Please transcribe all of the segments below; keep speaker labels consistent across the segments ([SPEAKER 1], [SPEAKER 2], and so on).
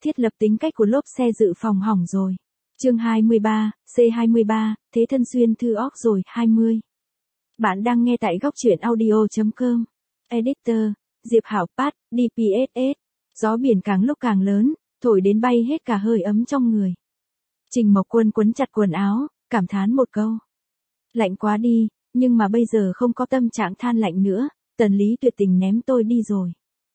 [SPEAKER 1] Thiết lập tính cách của lốp xe dự phòng hỏng rồi. Chương 23, C23, thế thân xuyên thư óc rồi, 20. Bạn đang nghe tại góc truyện audio.com. Editor, Diệp Hảo Pat, DPSS. Gió biển càng lúc càng lớn, thổi đến bay hết cả hơi ấm trong người. Trình Mộc Quân quấn chặt quần áo, cảm thán một câu. Lạnh quá đi, nhưng mà bây giờ không có tâm trạng than lạnh nữa, Tần Lý tuyệt tình ném tôi đi rồi.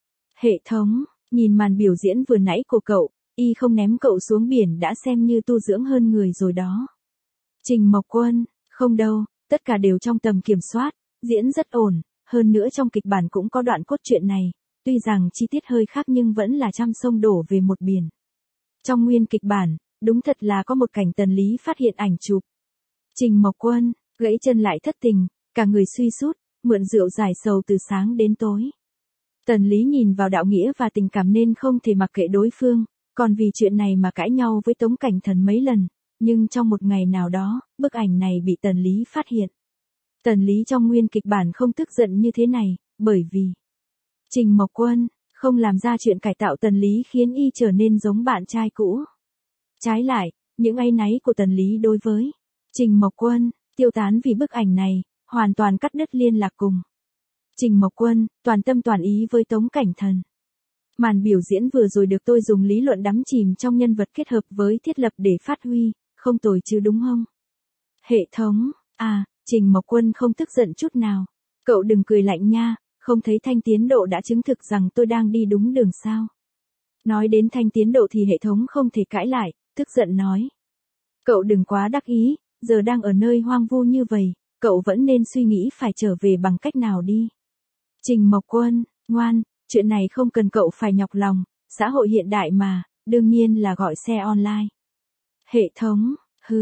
[SPEAKER 1] Hệ thống, nhìn màn biểu diễn vừa nãy của cậu, y không ném cậu xuống biển đã xem như tu dưỡng hơn người rồi đó. Trình Mộc Quân, không đâu, tất cả đều trong tầm kiểm soát, diễn rất ổn, hơn nữa trong kịch bản cũng có đoạn cốt truyện này, tuy rằng chi tiết hơi khác nhưng vẫn là trăm sông đổ về một biển. Trong nguyên kịch bản, đúng thật là có một cảnh Tần Lý phát hiện ảnh chụp. Trình Mộc Quân, gãy chân lại thất tình, cả người suy sút, mượn rượu giải sầu từ sáng đến tối. Tần Lý nhìn vào đạo nghĩa và tình cảm nên không thể mặc kệ đối phương, còn vì chuyện này mà cãi nhau với Tống Cảnh Thần mấy lần, nhưng trong một ngày nào đó, bức ảnh này bị Tần Lý phát hiện. Tần Lý trong nguyên kịch bản không tức giận như thế này, bởi vì Trình Mộc Quân không làm ra chuyện cải tạo Tần Lý khiến y trở nên giống bạn trai cũ. Trái lại, những áy náy của Tần Lý đối với Trình Mộc Quân tiêu tán vì bức ảnh này, hoàn toàn cắt đứt liên lạc cùng Trình Mộc Quân, toàn tâm toàn ý với Tống Cảnh Thần. Màn biểu diễn vừa rồi được tôi dùng lý luận đắm chìm trong nhân vật kết hợp với thiết lập để phát huy, không tồi chứ đúng không? Hệ thống, Trình Mộc Quân không tức giận chút nào. Cậu đừng cười lạnh nha, không thấy thanh tiến độ đã chứng thực rằng tôi đang đi đúng đường sao? Nói đến thanh tiến độ thì hệ thống không thể cãi lại, tức giận nói. Cậu đừng quá đắc ý, giờ đang ở nơi hoang vu như vậy, cậu vẫn nên suy nghĩ phải trở về bằng cách nào đi. Trình Mộc Quân, ngoan, chuyện này không cần cậu phải nhọc lòng, xã hội hiện đại mà, đương nhiên là gọi xe online. Hệ thống,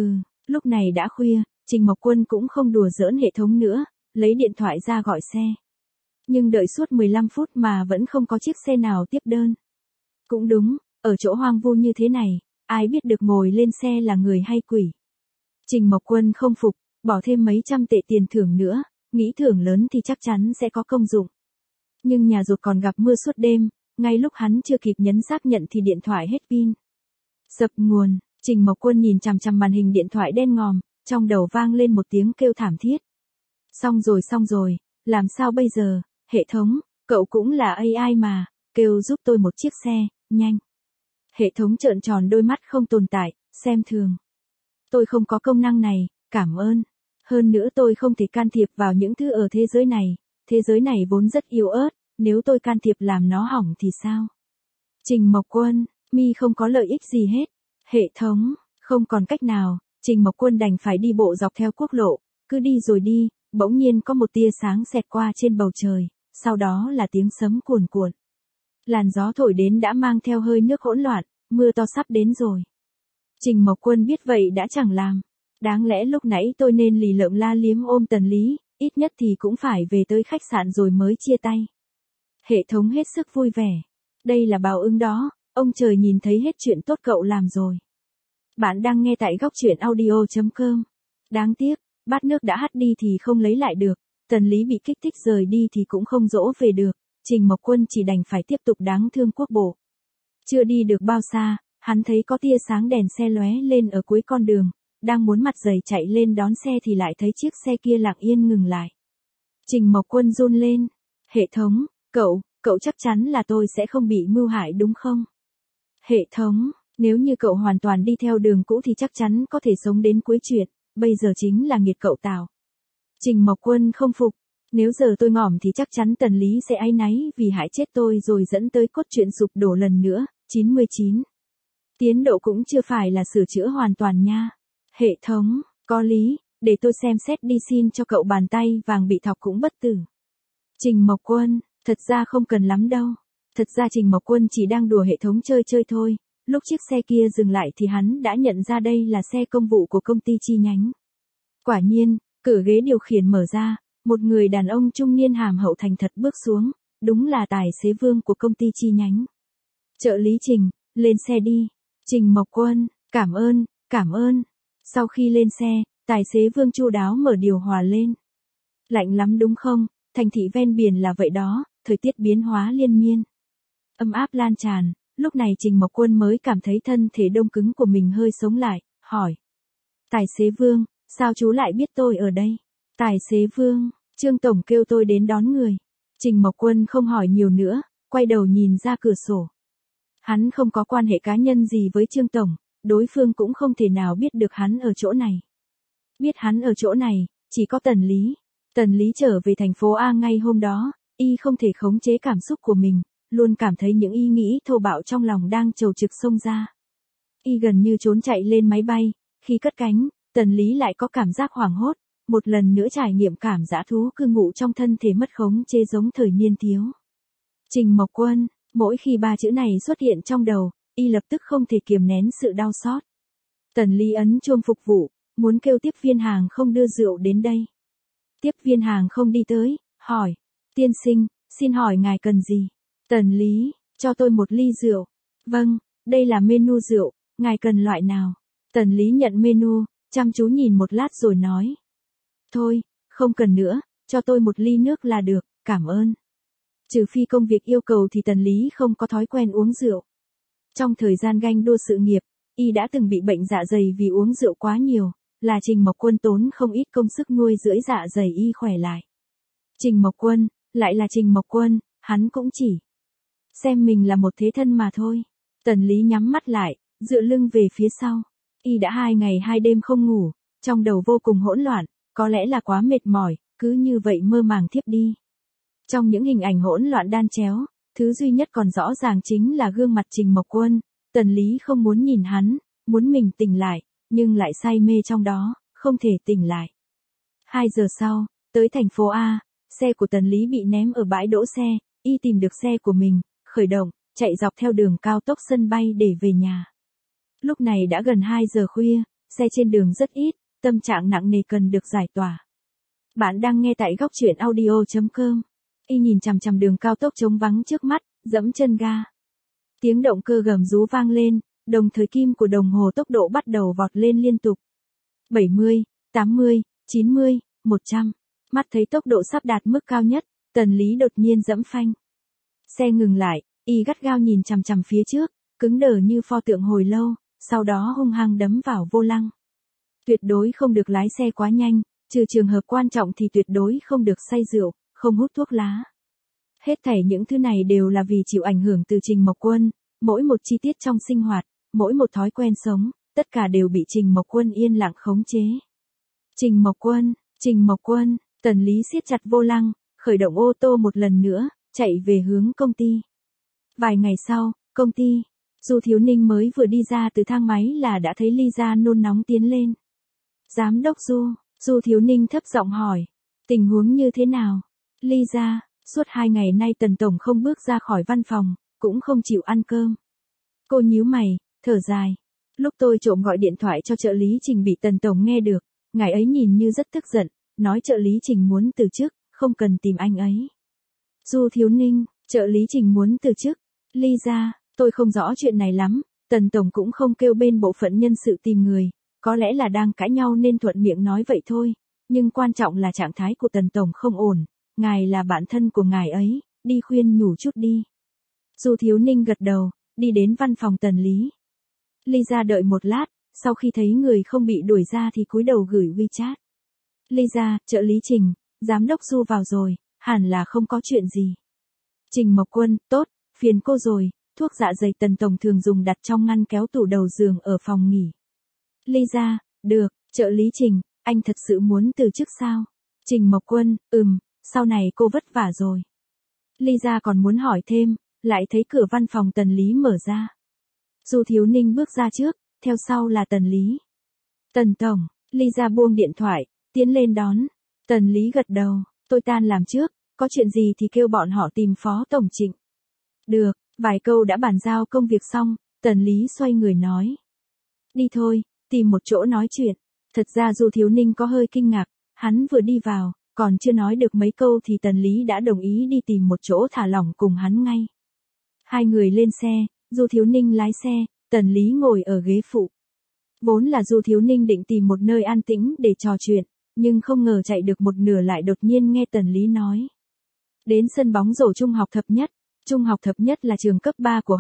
[SPEAKER 1] lúc này đã khuya, Trình Mộc Quân cũng không đùa giỡn hệ thống nữa, lấy điện thoại ra gọi xe. Nhưng đợi suốt 15 phút mà vẫn không có chiếc xe nào tiếp đơn. Cũng đúng, ở chỗ hoang vu như thế này, ai biết được ngồi lên xe là người hay quỷ. Trình Mộc Quân không phục, bỏ thêm mấy trăm tệ tiền thưởng nữa, nghĩ thưởng lớn thì chắc chắn sẽ có công dụng. Nhưng nhà rột còn gặp mưa suốt đêm, ngay lúc hắn chưa kịp nhấn xác nhận thì điện thoại hết pin. Dập nguồn, Trình Mộc Quân nhìn chằm chằm màn hình điện thoại đen ngòm, trong đầu vang lên một tiếng kêu thảm thiết. Xong rồi, làm sao bây giờ, hệ thống, cậu cũng là AI mà, kêu giúp tôi một chiếc xe, nhanh. Hệ thống trợn tròn đôi mắt không tồn tại, xem thường. Tôi không có công năng này, cảm ơn. Hơn nữa tôi không thể can thiệp vào những thứ ở thế giới này vốn rất yếu ớt, nếu tôi can thiệp làm nó hỏng thì sao? Trình Mộc Quân, mi không có lợi ích gì hết. Hệ thống, không còn cách nào, Trình Mộc Quân đành phải đi bộ dọc theo quốc lộ, cứ đi rồi đi, bỗng nhiên có một tia sáng xẹt qua trên bầu trời, sau đó là tiếng sấm cuồn cuộn. Làn gió thổi đến đã mang theo hơi nước hỗn loạn, mưa to sắp đến rồi. Trình Mộc Quân biết vậy đã chẳng làm. Đáng lẽ lúc nãy tôi nên lì lợm la liếm ôm Tần Lý, ít nhất thì cũng phải về tới khách sạn rồi mới chia tay. Hệ thống hết sức vui vẻ. Đây là báo ứng đó, ông trời nhìn thấy hết chuyện tốt cậu làm rồi. Bạn đang nghe tại góc truyện audio.com. Đáng tiếc, bát nước đã hắt đi thì không lấy lại được, Tần Lý bị kích thích rời đi thì cũng không dỗ về được, Trình Mộc Quân chỉ đành phải tiếp tục đáng thương quốc bộ. Chưa đi được bao xa, hắn thấy có tia sáng đèn xe lóe lên ở cuối con đường, đang muốn mặt dày chạy lên đón xe thì lại thấy chiếc xe kia lặng yên ngừng lại. Trình Mộc Quân run lên. Hệ thống, cậu chắc chắn là tôi sẽ không bị mưu hại đúng không? Hệ thống, nếu như cậu hoàn toàn đi theo đường cũ thì chắc chắn có thể sống đến cuối chuyện, bây giờ chính là nghiệt cậu tào. Trình Mộc Quân không phục, nếu giờ tôi ngỏm thì chắc chắn Tần Lý sẽ áy náy vì hại chết tôi rồi dẫn tới cốt truyện sụp đổ lần nữa, 99. Tiến độ cũng chưa phải là sửa chữa hoàn toàn nha. Hệ thống, có lý, để tôi xem xét đi xin cho cậu bàn tay vàng bị thọc cũng bất tử. Trình Mộc Quân, thật ra không cần lắm đâu. Thật ra Trình Mộc Quân chỉ đang đùa hệ thống chơi thôi, lúc chiếc xe kia dừng lại thì hắn đã nhận ra đây là xe công vụ của công ty chi nhánh. Quả nhiên, cửa ghế điều khiển mở ra, một người đàn ông trung niên hàm hậu thành thật bước xuống, đúng là tài xế Vương của công ty chi nhánh. Trợ lý Trình, lên xe đi. Trình Mộc Quân, cảm ơn. Sau khi lên xe, tài xế Vương chu đáo mở điều hòa lên. Lạnh lắm đúng không? Thành thị ven biển là vậy đó, thời tiết biến hóa liên miên. Âm áp lan tràn, Lúc này Trình Mộc Quân mới cảm thấy thân thể đông cứng của mình hơi sống lại, hỏi. Tài xế Vương, sao chú lại biết tôi ở đây? Tài xế Vương, Trương Tổng kêu tôi đến đón người. Trình Mộc Quân không hỏi nhiều nữa, quay đầu nhìn ra cửa sổ. Hắn không có quan hệ cá nhân gì với Trương Tổng, đối phương cũng không thể nào biết được hắn ở chỗ này. Biết hắn ở chỗ này, chỉ có Tần Lý. Tần Lý trở về thành phố A ngay hôm đó, y không thể khống chế cảm xúc của mình, luôn cảm thấy những ý nghĩ thô bạo trong lòng đang trầu trực xông ra. Y gần như trốn chạy lên máy bay, khi cất cánh, Tần Lý lại có cảm giác hoảng hốt, một lần nữa trải nghiệm cảm dã thú cư ngụ trong thân thể mất khống chế giống thời niên thiếu. Trình Mộc Quân, mỗi khi ba chữ này xuất hiện trong đầu, y lập tức không thể kiềm nén sự đau xót. Tần Lý ấn chuông phục vụ, muốn kêu tiếp viên hàng không đưa rượu đến đây. Tiếp viên hàng không đi tới, hỏi. Tiên sinh, xin hỏi ngài cần gì? Tần Lý, cho tôi một ly rượu. Vâng, đây là menu rượu, ngài cần loại nào? Tần Lý nhận menu, chăm chú nhìn một lát rồi nói. Thôi, không cần nữa, cho tôi một ly nước là được, cảm ơn. Trừ phi công việc yêu cầu thì Tần Lý không có thói quen uống rượu. Trong thời gian ganh đua sự nghiệp, y đã từng bị bệnh dạ dày vì uống rượu quá nhiều, là Trình Mộc Quân tốn không ít công sức nuôi dưỡng dạ dày y khỏe lại. Trình Mộc Quân, lại là Trình Mộc Quân, hắn cũng chỉ xem mình là một thế thân mà thôi. Tần Lý nhắm mắt lại, dựa lưng về phía sau. Y đã 2 ngày 2 đêm không ngủ, trong đầu vô cùng hỗn loạn, có lẽ là quá mệt mỏi, cứ như vậy mơ màng thiếp đi. Trong những hình ảnh hỗn loạn đan chéo, thứ duy nhất còn rõ ràng chính là gương mặt Trình Mộc Quân. Tần Lý không muốn nhìn hắn, muốn mình tỉnh lại, nhưng lại say mê trong đó, không thể tỉnh lại. 2 giờ sau, tới thành phố A, xe của Tần Lý bị ném ở bãi đỗ xe, y tìm được xe của mình, khởi động, chạy dọc theo đường cao tốc sân bay để về nhà. Lúc này đã gần 2 giờ khuya, xe trên đường rất ít, tâm trạng nặng nề cần được giải tỏa. Bạn đang nghe tại góc truyện audio.com. Y nhìn chằm chằm đường cao tốc trống vắng trước mắt, giẫm chân ga. Tiếng động cơ gầm rú vang lên, đồng thời kim của đồng hồ tốc độ bắt đầu vọt lên liên tục. 70, 80, 90, 100. Mắt thấy tốc độ sắp đạt mức cao nhất, Tần Lý đột nhiên giẫm phanh. Xe ngừng lại, y gắt gao nhìn chằm chằm phía trước, cứng đờ như pho tượng hồi lâu, sau đó hung hăng đấm vào vô lăng. Tuyệt đối không được lái xe quá nhanh, trừ trường hợp quan trọng thì tuyệt đối không được say rượu, không hút thuốc lá. Hết thảy những thứ này đều là vì chịu ảnh hưởng từ Trình Mộc Quân, mỗi một chi tiết trong sinh hoạt, mỗi một thói quen sống, tất cả đều bị Trình Mộc Quân yên lặng khống chế. Trình Mộc Quân, Tần Lý siết chặt vô lăng, khởi động ô tô một lần nữa, chạy về hướng công ty. Vài ngày sau, công ty, Du Thiếu Ninh mới vừa đi ra từ thang máy là đã thấy Lisa nôn nóng tiến lên. Giám đốc Du Thiếu Ninh thấp giọng hỏi, tình huống như thế nào? Lisa, suốt 2 ngày nay Tần Tổng không bước ra khỏi văn phòng, cũng không chịu ăn cơm. Cô nhíu mày, thở dài. Lúc tôi trộm gọi điện thoại cho trợ lý Trình bị Tần Tổng nghe được, ngài ấy nhìn như rất tức giận, nói trợ lý Trình muốn từ chức, không cần tìm anh ấy. Du Thiếu Ninh, trợ lý Trình muốn từ chức. Lisa, tôi không rõ chuyện này lắm, Tần Tổng cũng không kêu bên bộ phận nhân sự tìm người, có lẽ là đang cãi nhau nên thuận miệng nói vậy thôi, nhưng quan trọng là trạng thái của Tần Tổng không ổn, ngài là bạn thân của ngài ấy, đi khuyên nhủ chút đi. Du Thiếu Ninh gật đầu, đi đến văn phòng Tần Lý. Lisa đợi một lát, sau khi thấy người không bị đuổi ra thì cúi đầu gửi WeChat. Lisa, trợ lý Trình, giám đốc Du vào rồi, hẳn là không có chuyện gì. Trình Mộc Quân, tốt, phiền cô rồi, thuốc dạ dày Tần Tổng thường dùng đặt trong ngăn kéo tủ đầu giường ở phòng nghỉ. Lisa, được, trợ lý Trình, anh thật sự muốn từ chức sao? Trình Mộc Quân, sau này cô vất vả rồi. Lisa còn muốn hỏi thêm, lại thấy cửa văn phòng Tần Lý mở ra. Du Thiếu Ninh bước ra trước, theo sau là Tần Lý. Tần Tổng, Lisa buông điện thoại, tiến lên đón. Tần Lý gật đầu, tôi tan làm trước, có chuyện gì thì kêu bọn họ tìm Phó Tổng Trịnh. Được, vài câu đã bàn giao công việc xong, Tần Lý xoay người nói. Đi thôi, tìm một chỗ nói chuyện. Thật ra Du Thiếu Ninh có hơi kinh ngạc, hắn vừa đi vào, còn chưa nói được mấy câu thì Tần Lý đã đồng ý đi tìm một chỗ thả lỏng cùng hắn ngay. Hai người lên xe, Du Thiếu Ninh lái xe, Tần Lý ngồi ở ghế phụ. Vốn là Du Thiếu Ninh định tìm một nơi an tĩnh để trò chuyện, nhưng không ngờ chạy được một nửa lại đột nhiên nghe Tần Lý nói. Đến sân bóng rổ trung học thập nhất là trường cấp 3 của họ,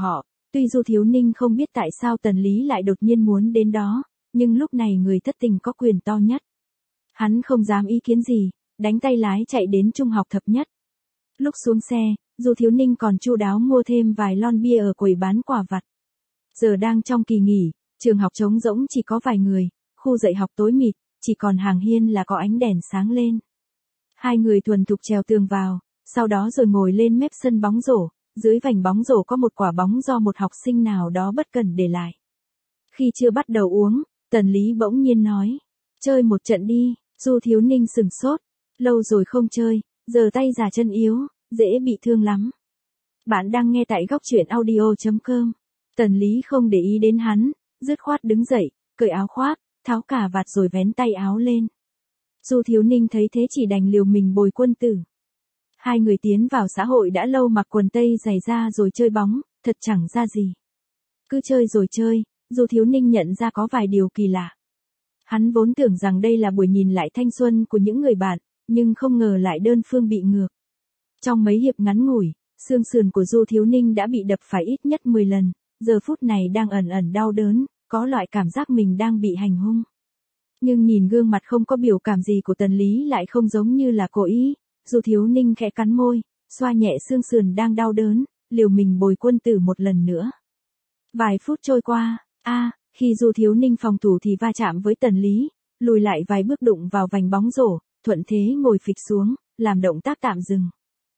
[SPEAKER 1] Tuy Du Thiếu Ninh không biết tại sao Tần Lý lại đột nhiên muốn đến đó, nhưng lúc này người thất tình có quyền to nhất. Hắn không dám ý kiến gì, đánh tay lái chạy đến trung học thập nhất. Lúc xuống xe, Du Thiếu Ninh còn chu đáo mua thêm vài lon bia ở quầy bán quà vặt. Giờ đang trong kỳ nghỉ, trường học trống rỗng chỉ có vài người, khu dạy học tối mịt, chỉ còn hàng hiên là có ánh đèn sáng lên. Hai người thuần thục trèo tường vào, sau đó rồi ngồi lên mép sân bóng rổ, dưới vành bóng rổ có một quả bóng do một học sinh nào đó bất cẩn để lại. Khi chưa bắt đầu uống, Tần Lý bỗng nhiên nói, chơi một trận đi. Du Thiếu Ninh sừng sốt, lâu rồi không chơi, giờ tay già chân yếu, dễ bị thương lắm. Bạn đang nghe tại góc truyện audio.com. Tần Lý không để ý đến hắn, dứt khoát đứng dậy, cởi áo khoác, tháo cà vạt rồi vén tay áo lên. Du Thiếu Ninh thấy thế chỉ đành liều mình bồi quân tử. Hai người tiến vào xã hội đã lâu mặc quần tây giày da rồi chơi bóng, thật chẳng ra gì. Cứ chơi rồi chơi, Du Thiếu Ninh nhận ra có vài điều kỳ lạ. Hắn vốn tưởng rằng đây là buổi nhìn lại thanh xuân của những người bạn, nhưng không ngờ lại đơn phương bị ngược. Trong mấy hiệp ngắn ngủi, xương sườn của Du Thiếu Ninh đã bị đập phải ít nhất 10 lần, giờ phút này đang ẩn ẩn đau đớn, có loại cảm giác mình đang bị hành hung. Nhưng nhìn gương mặt không có biểu cảm gì của Tần Lý lại không giống như là cố ý, Du Thiếu Ninh khẽ cắn môi, xoa nhẹ xương sườn đang đau đớn, liều mình bồi quân tử một lần nữa. Vài phút trôi qua, khi Du Thiếu Ninh phòng thủ thì va chạm với Tần Lý, lùi lại vài bước đụng vào vành bóng rổ, thuận thế ngồi phịch xuống, làm động tác tạm dừng.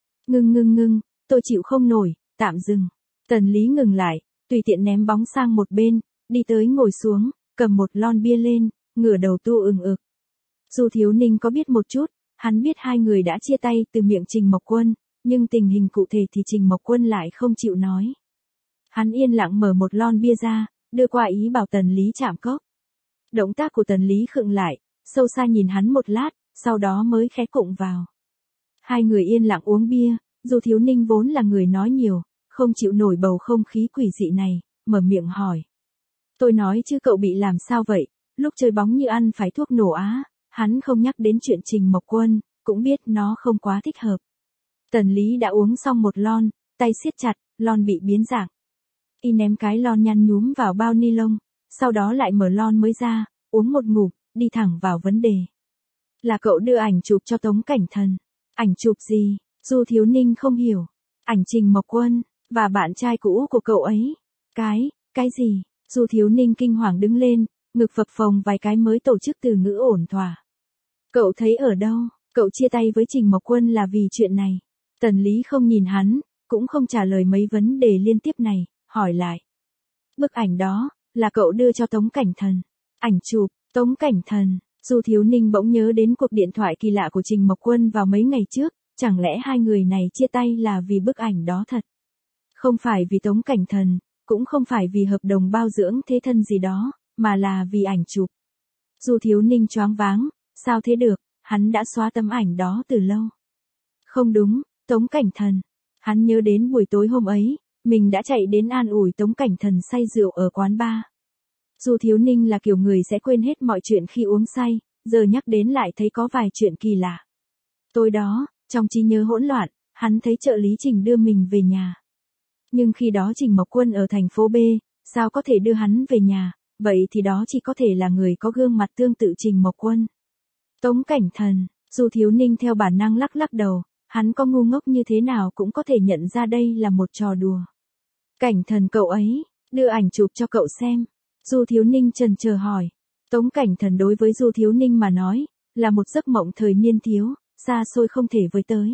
[SPEAKER 1] Ngưng, tôi chịu không nổi, tạm dừng. Tần Lý ngừng lại, tùy tiện ném bóng sang một bên, đi tới ngồi xuống, cầm một lon bia lên, ngửa đầu tu ực. Du Thiếu Ninh có biết một chút, hắn biết hai người đã chia tay từ miệng Trình Mộc Quân, nhưng tình hình cụ thể thì Trình Mộc Quân lại không chịu nói. Hắn yên lặng mở một lon bia ra, đưa qua ý bảo Tần Lý chạm cốc. Động tác của Tần Lý khựng lại, sâu xa nhìn hắn một lát, sau đó mới khẽ cụng vào. Hai người yên lặng uống bia, Du Thiếu Ninh vốn là người nói nhiều, không chịu nổi bầu không khí quỷ dị này, mở miệng hỏi. Tôi nói chứ cậu bị làm sao vậy, lúc chơi bóng như ăn phải thuốc nổ á, hắn không nhắc đến chuyện Trình Mộc Quân, cũng biết nó không quá thích hợp. Tần Lý đã uống xong một lon, tay siết chặt, lon bị biến dạng. Y ném cái lon nhăn nhúm vào bao ni lông, sau đó lại mở lon mới ra, uống một ngụm, đi thẳng vào vấn đề. Là cậu đưa ảnh chụp cho Tống Cảnh Thần. Ảnh chụp gì? Du Thiếu Ninh không hiểu. Ảnh Trình Mộc Quân, và bạn trai cũ của cậu ấy. Cái gì? Du Thiếu Ninh kinh hoàng đứng lên, ngực phập phồng vài cái mới tổ chức từ ngữ ổn thỏa. Cậu thấy ở đâu? Cậu chia tay với Trình Mộc Quân là vì chuyện này. Tần Lý không nhìn hắn, cũng không trả lời mấy vấn đề liên tiếp này, hỏi lại. Bức ảnh đó, là cậu đưa cho Tống Cảnh Thần. Ảnh chụp, Tống Cảnh Thần. Du Thiếu Ninh bỗng nhớ đến cuộc điện thoại kỳ lạ của Trình Mộc Quân vào mấy ngày trước, chẳng lẽ hai người này chia tay là vì bức ảnh đó thật? Không phải vì Tống Cảnh Thần, cũng không phải vì hợp đồng bao dưỡng thế thân gì đó, mà là vì ảnh chụp. Du Thiếu Ninh choáng váng, sao thế được, hắn đã xóa tấm ảnh đó từ lâu. Không đúng, Tống Cảnh Thần. Hắn nhớ đến buổi tối hôm ấy, mình đã chạy đến an ủi Tống Cảnh Thần say rượu ở quán bar. Du Thiếu Ninh là kiểu người sẽ quên hết mọi chuyện khi uống say, giờ nhắc đến lại thấy có vài chuyện kỳ lạ. Tối đó, trong trí nhớ hỗn loạn, hắn thấy trợ lý Trình đưa mình về nhà. Nhưng khi đó Trình Mộc Quân ở thành phố B, sao có thể đưa hắn về nhà, vậy thì đó chỉ có thể là người có gương mặt tương tự Trình Mộc Quân. Tống Cảnh Thần, Du Thiếu Ninh theo bản năng lắc lắc đầu, hắn có ngu ngốc như thế nào cũng có thể nhận ra đây là một trò đùa. Cảnh Thần cậu ấy, đưa ảnh chụp cho cậu xem. Du Thiếu Ninh chần chờ hỏi. Tống Cảnh Thần đối với Du Thiếu Ninh mà nói, là một giấc mộng thời niên thiếu, xa xôi không thể với tới.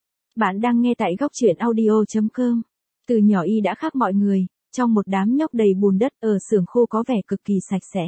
[SPEAKER 1] Bạn đang nghe tại góc truyện audio.com. Từ nhỏ y đã khác mọi người, trong một đám nhóc đầy bùn đất ở xưởng khô có vẻ cực kỳ sạch sẽ.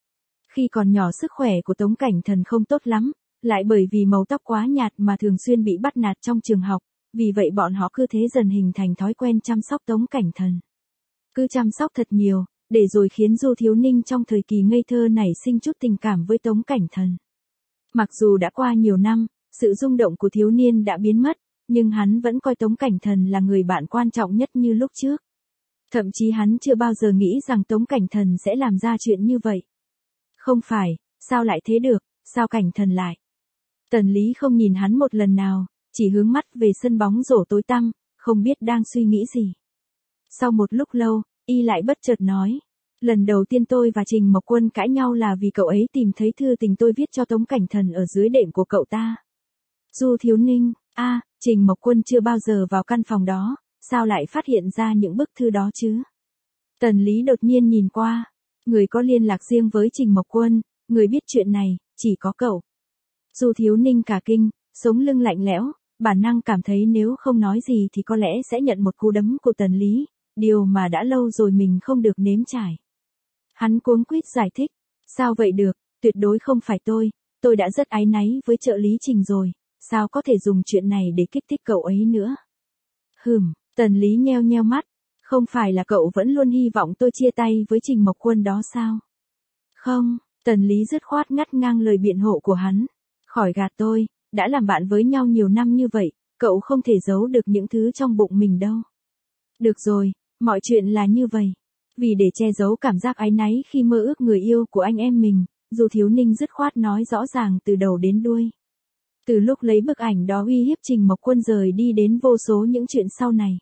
[SPEAKER 1] Khi còn nhỏ sức khỏe của Tống Cảnh Thần không tốt lắm, lại bởi vì màu tóc quá nhạt mà thường xuyên bị bắt nạt trong trường học, vì vậy bọn họ cứ thế dần hình thành thói quen chăm sóc Tống Cảnh Thần. Cứ chăm sóc thật nhiều, để rồi khiến Du Thiếu Ninh trong thời kỳ ngây thơ nảy sinh chút tình cảm với Tống Cảnh Thần. Mặc dù đã qua nhiều năm, sự rung động của thiếu niên đã biến mất, nhưng hắn vẫn coi Tống Cảnh Thần là người bạn quan trọng nhất như lúc trước. Thậm chí hắn chưa bao giờ nghĩ rằng Tống Cảnh Thần sẽ làm ra chuyện như vậy. Không phải, sao lại thế được, sao Cảnh Thần lại? Tần Lý không nhìn hắn một lần nào, chỉ hướng mắt về sân bóng rổ tối tăm, không biết đang suy nghĩ gì. Sau một lúc lâu, Y lại bất chợt nói. Lần đầu tiên tôi và Trình Mộc Quân cãi nhau là vì cậu ấy tìm thấy thư tình tôi viết cho Tống Cảnh Thần ở dưới đệm của cậu ta. Du Thiếu Ninh, Trình Mộc Quân chưa bao giờ vào căn phòng đó, sao lại phát hiện ra những bức thư đó chứ? Tần Lý đột nhiên nhìn qua. Người có liên lạc riêng với Trình Mộc Quân, người biết chuyện này, chỉ có cậu. Du Thiếu Ninh cả kinh, sống lưng lạnh lẽo, bản năng cảm thấy nếu không nói gì thì có lẽ sẽ nhận một cú đấm của Tần Lý, điều mà đã lâu rồi mình không được nếm trải. Hắn cuống quýt giải thích, sao vậy được, tuyệt đối không phải tôi đã rất áy náy với trợ lý Trình rồi, sao có thể dùng chuyện này để kích thích cậu ấy nữa. Tần Lý nheo nheo mắt, không phải là cậu vẫn luôn hy vọng tôi chia tay với Trình Mộc Quân đó sao? Không, Tần Lý dứt khoát ngắt ngang lời biện hộ của hắn, khỏi gạt tôi, đã làm bạn với nhau nhiều năm như vậy, cậu không thể giấu được những thứ trong bụng mình đâu. Được rồi, mọi chuyện là như vậy. Vì để che giấu cảm giác áy náy khi mơ ước người yêu của anh em mình, Du Thiếu Ninh dứt khoát nói rõ ràng từ đầu đến đuôi. Từ lúc lấy bức ảnh đó uy hiếp Trình Mộc Quân rời đi đến vô số những chuyện sau này.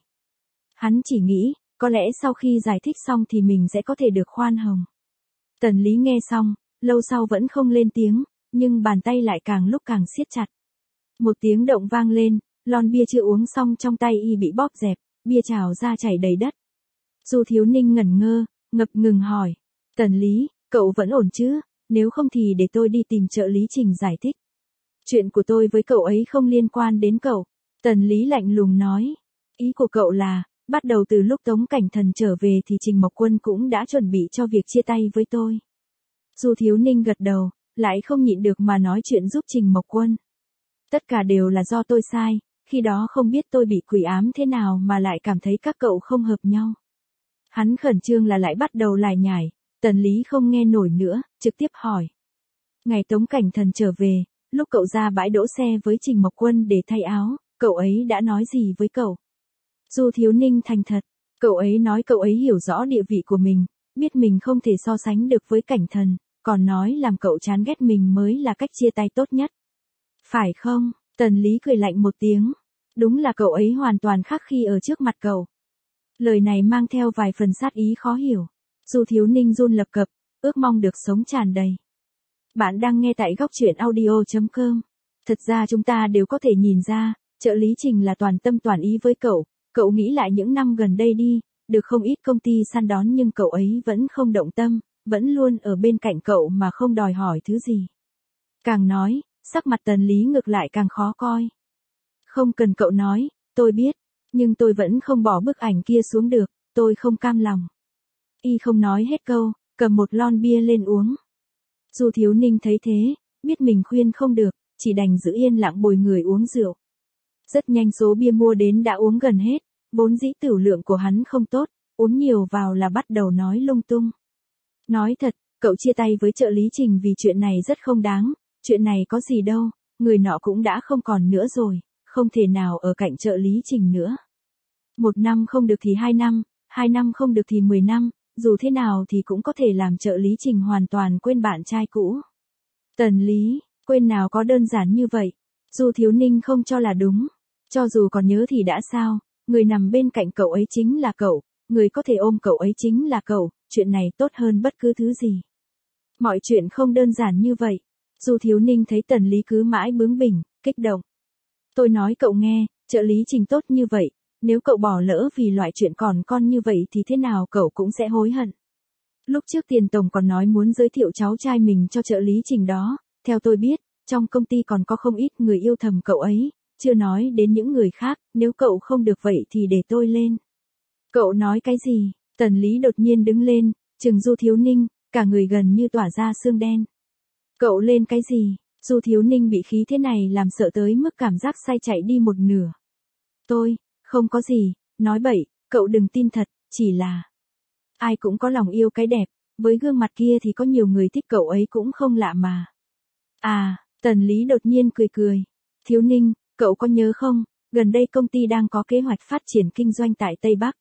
[SPEAKER 1] Hắn chỉ nghĩ, có lẽ sau khi giải thích xong thì mình sẽ có thể được khoan hồng. Tần Lý nghe xong, lâu sau vẫn không lên tiếng, nhưng bàn tay lại càng lúc càng siết chặt. Một tiếng động vang lên, lon bia chưa uống xong trong tay y bị bóp dẹp, bia trào ra chảy đầy đất. Du Thiếu Ninh ngẩn ngơ, ngập ngừng hỏi. Tần Lý, cậu vẫn ổn chứ, nếu không thì để tôi đi tìm trợ lý Trình giải thích. Chuyện của tôi với cậu ấy không liên quan đến cậu. Tần Lý lạnh lùng nói. Ý của cậu là, bắt đầu từ lúc Tống Cảnh Thần trở về thì Trình Mộc Quân cũng đã chuẩn bị cho việc chia tay với tôi. Du Thiếu Ninh gật đầu, lại không nhịn được mà nói chuyện giúp Trình Mộc Quân. Tất cả đều là do tôi sai, khi đó không biết tôi bị quỷ ám thế nào mà lại cảm thấy các cậu không hợp nhau. Hắn khẩn trương là lại bắt đầu lải nhải, Tần Lý không nghe nổi nữa, trực tiếp hỏi. Ngày Tống Cảnh Thần trở về, lúc cậu ra bãi đỗ xe với Trình Mộc Quân để thay áo, cậu ấy đã nói gì với cậu? Du Thiếu Ninh thành thật, cậu ấy nói cậu ấy hiểu rõ địa vị của mình, biết mình không thể so sánh được với Cảnh Thần, còn nói làm cậu chán ghét mình mới là cách chia tay tốt nhất. Phải không? Tần Lý cười lạnh một tiếng. Đúng là cậu ấy hoàn toàn khác khi ở trước mặt cậu. Lời này mang theo vài phần sát ý khó hiểu. Du Thiếu Ninh run lập cập, ước mong được sống tràn đầy. Bạn đang nghe tại góc truyện audio.com. Thật ra chúng ta đều có thể nhìn ra, trợ lý Trình là toàn tâm toàn ý với cậu. Cậu nghĩ lại những năm gần đây đi, được không ít công ty săn đón nhưng cậu ấy vẫn không động tâm, vẫn luôn ở bên cạnh cậu mà không đòi hỏi thứ gì. Càng nói, sắc mặt Tần Lý ngược lại càng khó coi. Không cần cậu nói, tôi biết, nhưng tôi vẫn không bỏ bức ảnh kia xuống được, tôi không cam lòng. Y không nói hết câu, cầm một lon bia lên uống. Du Thiếu Ninh thấy thế, biết mình khuyên không được, chỉ đành giữ yên lặng bồi người uống rượu. Rất nhanh số bia mua đến đã uống gần hết, vốn dĩ tửu lượng của hắn không tốt, uống nhiều vào là bắt đầu nói lung tung. Nói thật, cậu chia tay với trợ lý Trình vì chuyện này rất không đáng, chuyện này có gì đâu, người nọ cũng đã không còn nữa rồi, không thể nào ở cạnh trợ lý Trình nữa. 1 năm không được thì 2 năm, 2 năm không được thì 10 năm, dù thế nào thì cũng có thể làm trợ lý Trình hoàn toàn quên bạn trai cũ. Tần Lý, quên nào có đơn giản như vậy, Du Thiếu Ninh không cho là đúng. Cho dù còn nhớ thì đã sao, người nằm bên cạnh cậu ấy chính là cậu, người có thể ôm cậu ấy chính là cậu, chuyện này tốt hơn bất cứ thứ gì. Mọi chuyện không đơn giản như vậy. Du Thiếu Ninh thấy Tần Lý cứ mãi bướng bỉnh, kích động. Tôi nói cậu nghe, trợ lý Trình tốt như vậy, nếu cậu bỏ lỡ vì loại chuyện còn con như vậy thì thế nào cậu cũng sẽ hối hận. Lúc trước Tiền Tổng còn nói muốn giới thiệu cháu trai mình cho trợ lý Trình đó, theo tôi biết, trong công ty còn có không ít người yêu thầm cậu ấy, chưa nói đến những người khác, nếu cậu không được vậy thì để tôi lên. Cậu nói cái gì? Tần Lý đột nhiên đứng lên, trừng Du Thiếu Ninh, cả người gần như tỏa ra sương đen. Cậu lên cái gì? Du Thiếu Ninh bị khí thế này làm sợ tới mức cảm giác say chạy đi một nửa. Tôi, không có gì, nói bậy, cậu đừng tin thật, chỉ là... Ai cũng có lòng yêu cái đẹp, với gương mặt kia thì có nhiều người thích cậu ấy cũng không lạ mà. À, Tần Lý đột nhiên cười cười. Thiếu Ninh, cậu có nhớ không, gần đây công ty đang có kế hoạch phát triển kinh doanh tại Tây Bắc.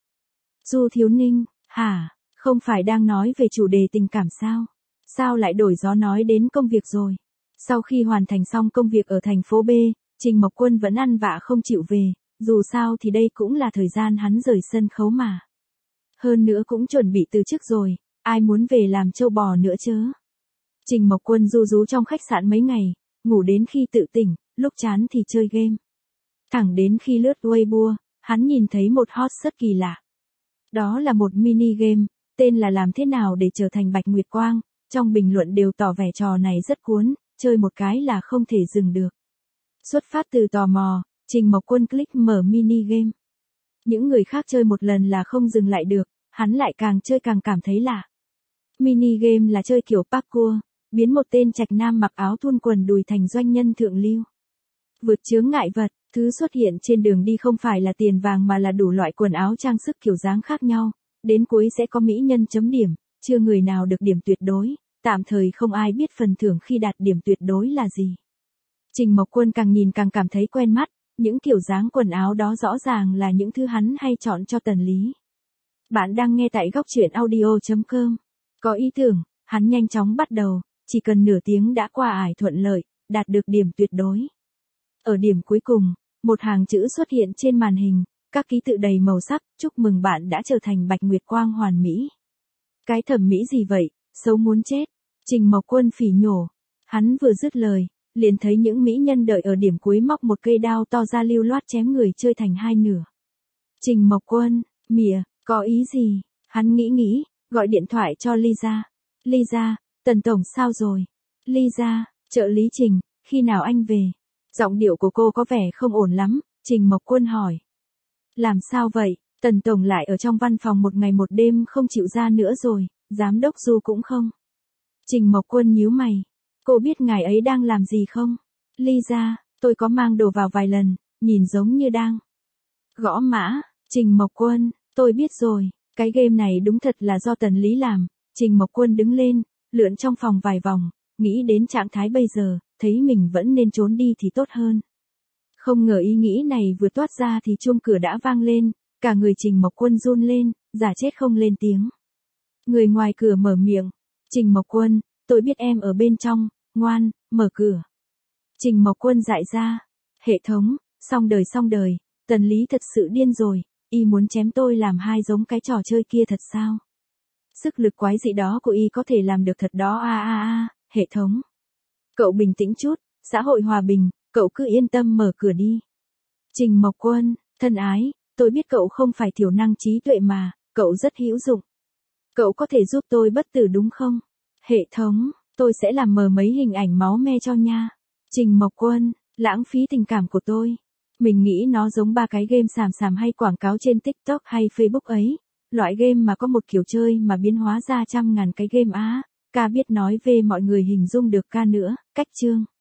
[SPEAKER 1] Du Thiếu Ninh, hả, không phải đang nói về chủ đề tình cảm sao? Sao lại đổi gió nói đến công việc rồi? Sau khi hoàn thành xong công việc ở thành phố B, Trình Mộc Quân vẫn ăn vạ không chịu về, dù sao thì đây cũng là thời gian hắn rời sân khấu mà. Hơn nữa cũng chuẩn bị từ chức rồi, ai muốn về làm trâu bò nữa chớ. Trình Mộc Quân ru rú trong khách sạn mấy ngày, ngủ đến khi tự tỉnh, lúc chán thì chơi game. Thẳng đến khi lướt Weibo, hắn nhìn thấy một hot search kỳ lạ. Đó là một mini game, tên là làm thế nào để trở thành Bạch Nguyệt Quang, trong bình luận đều tỏ vẻ trò này rất cuốn, chơi một cái là không thể dừng được. Xuất phát từ tò mò, Trình Mộc Quân click mở mini game. Những người khác chơi một lần là không dừng lại được, hắn lại càng chơi càng cảm thấy lạ. Mini game là chơi kiểu parkour, biến một tên trạch nam mặc áo thun quần đùi thành doanh nhân thượng lưu. Vượt chướng ngại vật, thứ xuất hiện trên đường đi không phải là tiền vàng mà là đủ loại quần áo trang sức kiểu dáng khác nhau, đến cuối sẽ có mỹ nhân chấm điểm, chưa người nào được điểm tuyệt đối, tạm thời không ai biết phần thưởng khi đạt điểm tuyệt đối là gì. Trình Mộc Quân càng nhìn càng cảm thấy quen mắt, những kiểu dáng quần áo đó rõ ràng là những thứ hắn hay chọn cho Tần Lý. Bạn đang nghe tại góc truyện audio.com. Có ý tưởng, hắn nhanh chóng bắt đầu, chỉ cần nửa tiếng đã qua ải thuận lợi, đạt được điểm tuyệt đối. Ở điểm cuối cùng, một hàng chữ xuất hiện trên màn hình, các ký tự đầy màu sắc, chúc mừng bạn đã trở thành Bạch Nguyệt Quang hoàn mỹ. Cái thẩm mỹ gì vậy, xấu muốn chết. Trình Mộc Quân phỉ nhổ. Hắn vừa dứt lời, liền thấy những mỹ nhân đợi ở điểm cuối móc một cây đao to ra lưu loát chém người chơi thành hai nửa. Trình Mộc Quân, mỉa, có ý gì? Hắn nghĩ, gọi điện thoại cho Lisa. Lisa, Tần Tổng sao rồi? Lisa, trợ lý Trình, khi nào anh về? Giọng điệu của cô có vẻ không ổn lắm, Trình Mộc Quân hỏi. Làm sao vậy? Tần Tổng lại ở trong văn phòng một ngày một đêm không chịu ra nữa rồi, giám đốc Du cũng không. Trình Mộc Quân nhíu mày. Cô biết ngài ấy đang làm gì không? Lisa, tôi có mang đồ vào vài lần, nhìn giống như đang gõ mã. Trình Mộc Quân, tôi biết rồi, cái game này đúng thật là do Tần Lý làm. Trình Mộc Quân đứng lên, lượn trong phòng vài vòng, nghĩ đến trạng thái bây giờ, thấy mình vẫn nên trốn đi thì tốt hơn. Không ngờ ý nghĩ này vừa toát ra thì chuông cửa đã vang lên, cả người Trình Mộc Quân run lên, giả chết không lên tiếng. Người ngoài cửa mở miệng. Trình Mộc Quân, tôi biết em ở bên trong, ngoan, mở cửa. Trình Mộc Quân dại ra. Hệ thống, xong đời, Tần Lý thật sự điên rồi, y muốn chém tôi làm hai giống cái trò chơi kia thật sao? Sức lực quái dị đó của y có thể làm được thật đó hệ thống. Cậu bình tĩnh chút, xã hội hòa bình, cậu cứ yên tâm mở cửa đi. Trình Mộc Quân, thân ái, tôi biết cậu không phải thiểu năng trí tuệ mà, cậu rất hữu dụng. Cậu có thể giúp tôi bất tử đúng không? Hệ thống, tôi sẽ làm mờ mấy hình ảnh máu me cho nha. Trình Mộc Quân, lãng phí tình cảm của tôi. Mình nghĩ nó giống ba cái game xàm xàm hay quảng cáo trên TikTok hay Facebook ấy. Loại game mà có một kiểu chơi mà biến hóa ra trăm ngàn cái game á. Ca biết nói về mọi người hình dung được ca nữa, cách chương.